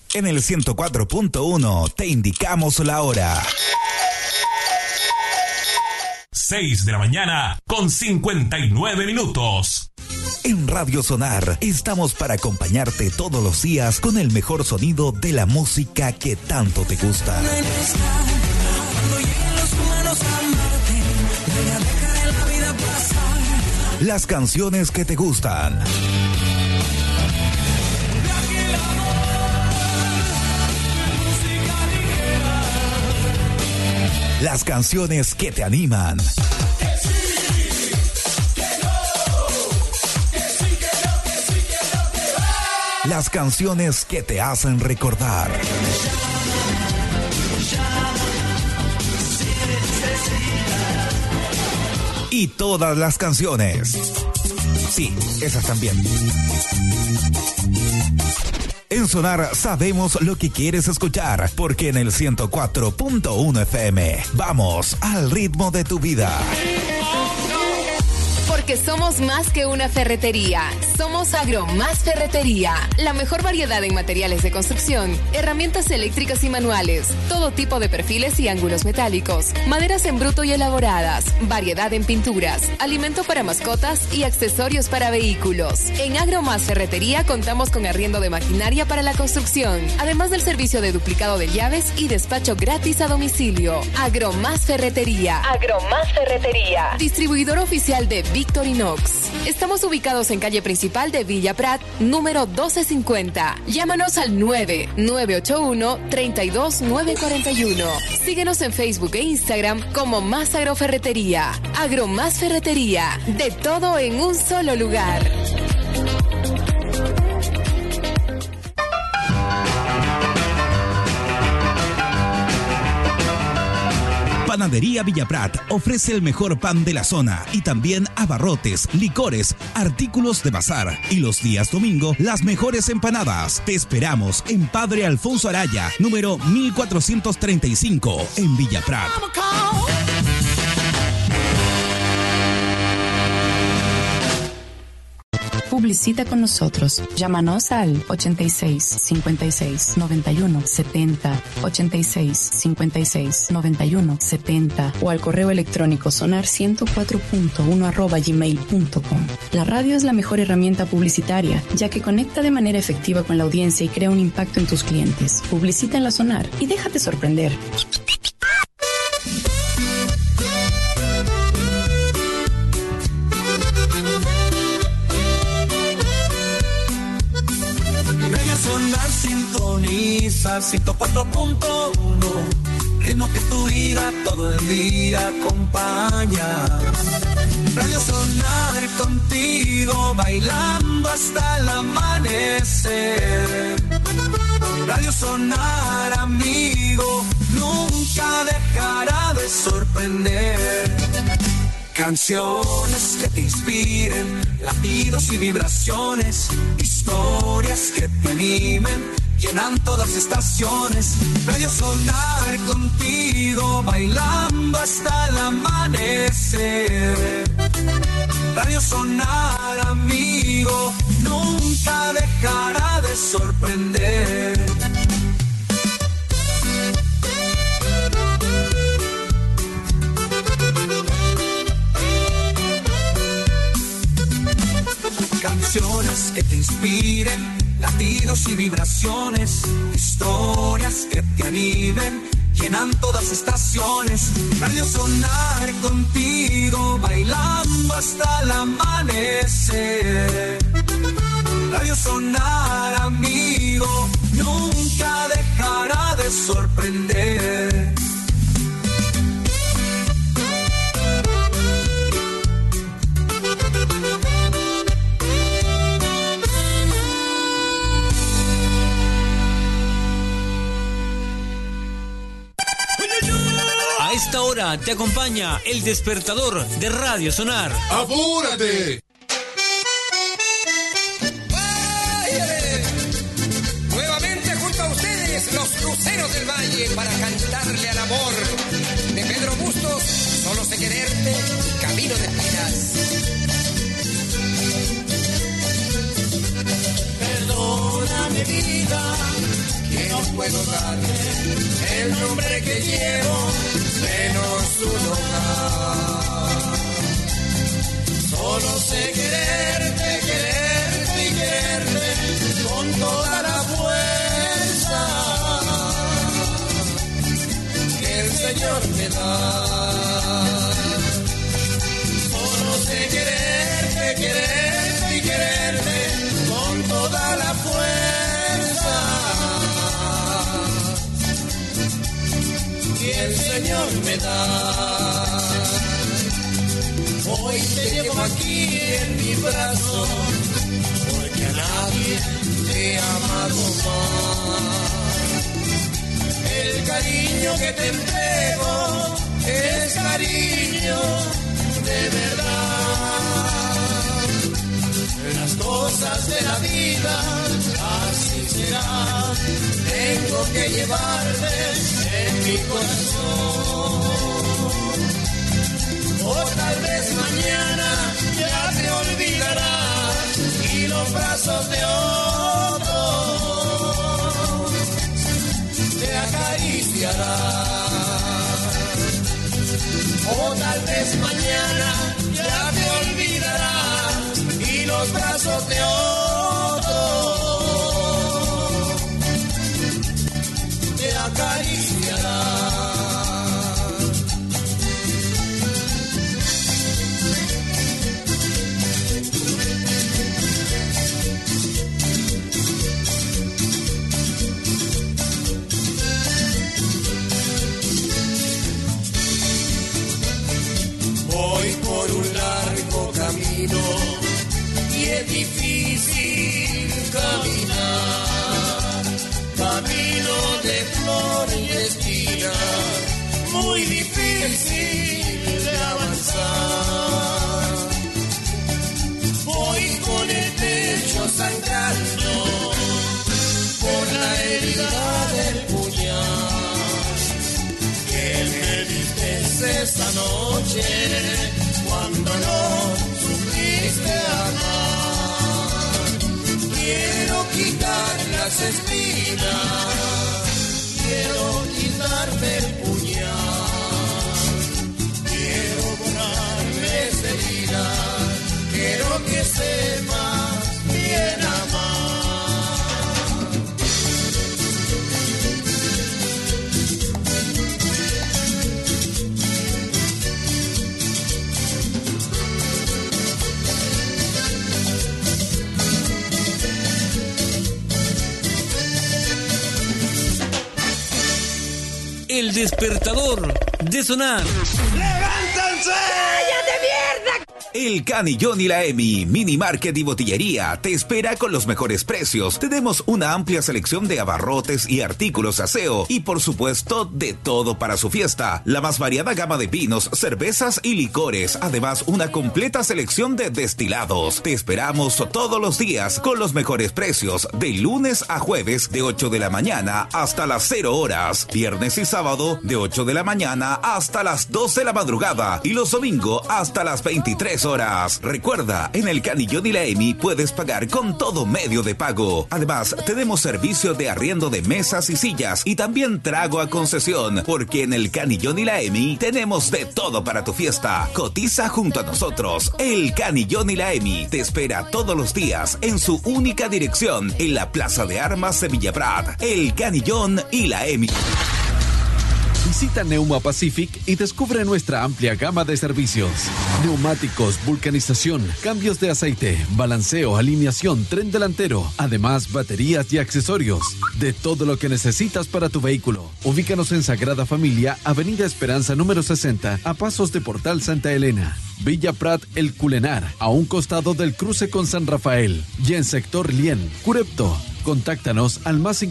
En el 104.1 te indicamos la hora. 6 de la mañana con 59 minutos. En Radio Sonar estamos para acompañarte todos los días con el mejor sonido de la música que tanto te gusta. Las canciones que te gustan. Las canciones que te animan. Las canciones que te hacen recordar. Y todas las canciones. Sí, esas también. En Sonar sabemos lo que quieres escuchar, porque en el 104.1 FM vamos al ritmo de tu vida. Porque somos más que una ferretería. Somos Agromás Ferretería. La mejor variedad en materiales de construcción, herramientas eléctricas y manuales, todo tipo de perfiles y ángulos metálicos, maderas en bruto y elaboradas, variedad en pinturas, alimento para mascotas y accesorios para vehículos. En Agromás Ferretería contamos con arriendo de maquinaria para la construcción, además del servicio de duplicado de llaves y despacho gratis a domicilio. Agromás Ferretería. Agromás Ferretería. Distribuidor oficial de Victorinox. Estamos ubicados en calle principal de Villa Prat, número 1250. Llámanos al 981-32941. Síguenos en Facebook e Instagram como Más Agroferretería. Agromás Ferretería. De todo en un solo lugar. Panadería Villaprat ofrece el mejor pan de la zona y también abarrotes, licores, artículos de bazar y los días domingo las mejores empanadas. Te esperamos en Padre Alfonso Araya, número 1435 en Villaprat. Publicita con nosotros. Llámanos al 86 56 91 70, 86 56 91 70 o al correo electrónico sonar104.1@gmail.com. La radio es la mejor herramienta publicitaria, ya que conecta de manera efectiva con la audiencia y crea un impacto en tus clientes. Publicita en la Sonar y déjate sorprender. Sonar sintoniza 104.1, ritmo que tu vida todo el día acompaña. Radio Sonar contigo, bailando hasta el amanecer. Radio Sonar, amigo, nunca dejará de sorprender. Canciones que te inspiren, latidos y vibraciones, historias que te animen, llenan todas estaciones. Radio Sonar contigo, bailando hasta el amanecer. Radio Sonar, amigo, nunca dejará de sorprender. Canciones que te inspiren, latidos y vibraciones, historias que te animen, llenan todas estaciones. Radio Sonar contigo, bailando hasta el amanecer. Radio Sonar, amigo, nunca dejará de sorprender. A esta hora te acompaña el despertador de Radio Sonar. ¡Apúrate! Nuevamente junto a ustedes, los cruceros del valle, para cantarle al amor. De Pedro Bustos, Solo sé quererte, Camino de espinas. Perdóname, vida, que que no puedo darle el nombre que llevo, menos su hogar. Solo sé quererte, quererte y quererte con toda la fuerza que el Señor me da. Solo sé quererte, quererte y quererte con toda la fuerza que el Señor me da. Hoy te llevo aquí en mi brazo, porque a nadie te he amado más. El cariño que te entrego es cariño de verdad. Las cosas de la vida, así será. Tengo que llevarte en mi corazón. O tal vez mañana ya te olvidarás y los brazos de otro te acariciarán. O tal vez mañana ya te olvidarás y los brazos de otro te acariciarán. Voy por un largo camino y es difícil caminar. Camino de flor y espina, muy difícil de avanzar. Voy con el pecho sangrando por la herida del puñal que me diste esa noche cuando no supiste amar. Quiero quitar las espinas, quiero quitarte el puñal, quiero borrarme esa herida, quiero que sepas bien amar. El despertador de sonar. ¡Levántense! ¡Cállate, mierda! El Canillón y la Emi, mini market y botillería, te espera con los mejores precios. Tenemos una amplia selección de abarrotes y artículos de aseo y por supuesto de todo para su fiesta. La más variada gama de vinos, cervezas y licores, además una completa selección de destilados. Te esperamos todos los días con los mejores precios, de lunes a jueves de 8 de la mañana hasta las 0 horas, viernes y sábado de 8 de la mañana hasta las 12 de la madrugada y los domingos hasta las 23 horas. Recuerda, en el Canillón y la Emi puedes pagar con todo medio de pago. Además, tenemos servicio de arriendo de mesas y sillas y también trago a concesión, porque en el Canillón y la Emi tenemos de todo para tu fiesta. Cotiza junto a nosotros. El Canillón y la Emi te espera todos los días en su única dirección en la Plaza de Armas de Villa Prat. El Canillón y la Emi. Visita Neuma Pacific y descubre nuestra amplia gama de servicios. Neumáticos, vulcanización, cambios de aceite, balanceo, alineación, tren delantero, además baterías y accesorios. De todo lo que necesitas para tu vehículo. Ubícanos en Sagrada Familia, Avenida Esperanza número 60, a pasos de Portal Santa Elena. Villa Prat El Culenar, a un costado del cruce con San Rafael. Y en sector Lien, Curepto. Contáctanos al más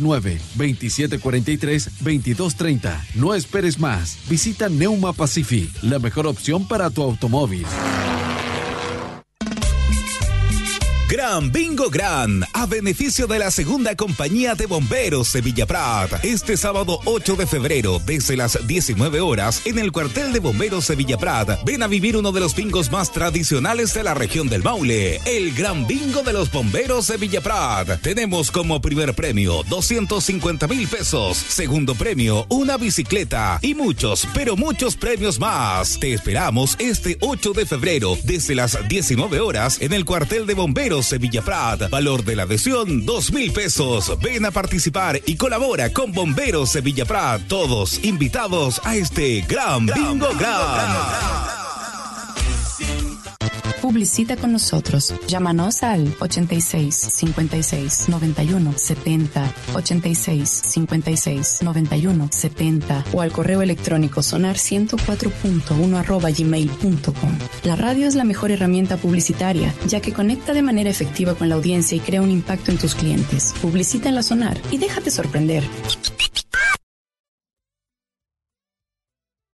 569-2743-2230. No esperes más. Visita Neuma Pacific, la mejor opción para tu automóvil. Gran Bingo Gran, a beneficio de la segunda compañía de bomberos de Villa Prat. Este sábado 8 de febrero, desde las 19 horas, en el cuartel de bomberos de Villa Prat, ven a vivir uno de los bingos más tradicionales de la región del Maule, el Gran Bingo de los bomberos de Villa Prat. Tenemos como primer premio 250,000 pesos, segundo premio una bicicleta y muchos, pero muchos premios más. Te esperamos este 8 de febrero, desde las 19 horas, en el cuartel de bomberos de Villa Prat. Valor de la adhesión 2,000 pesos. Ven a participar y colabora con Bomberos de Villa Prat. Todos invitados a este Gran Bingo Gran. Publicita con nosotros. Llámanos al 86 56 91 70, 86 56 91 70 o al correo electrónico sonar104.1@gmail.com. La radio es la mejor herramienta publicitaria, ya que conecta de manera efectiva con la audiencia y crea un impacto en tus clientes. Publicita en la Sonar y déjate sorprender.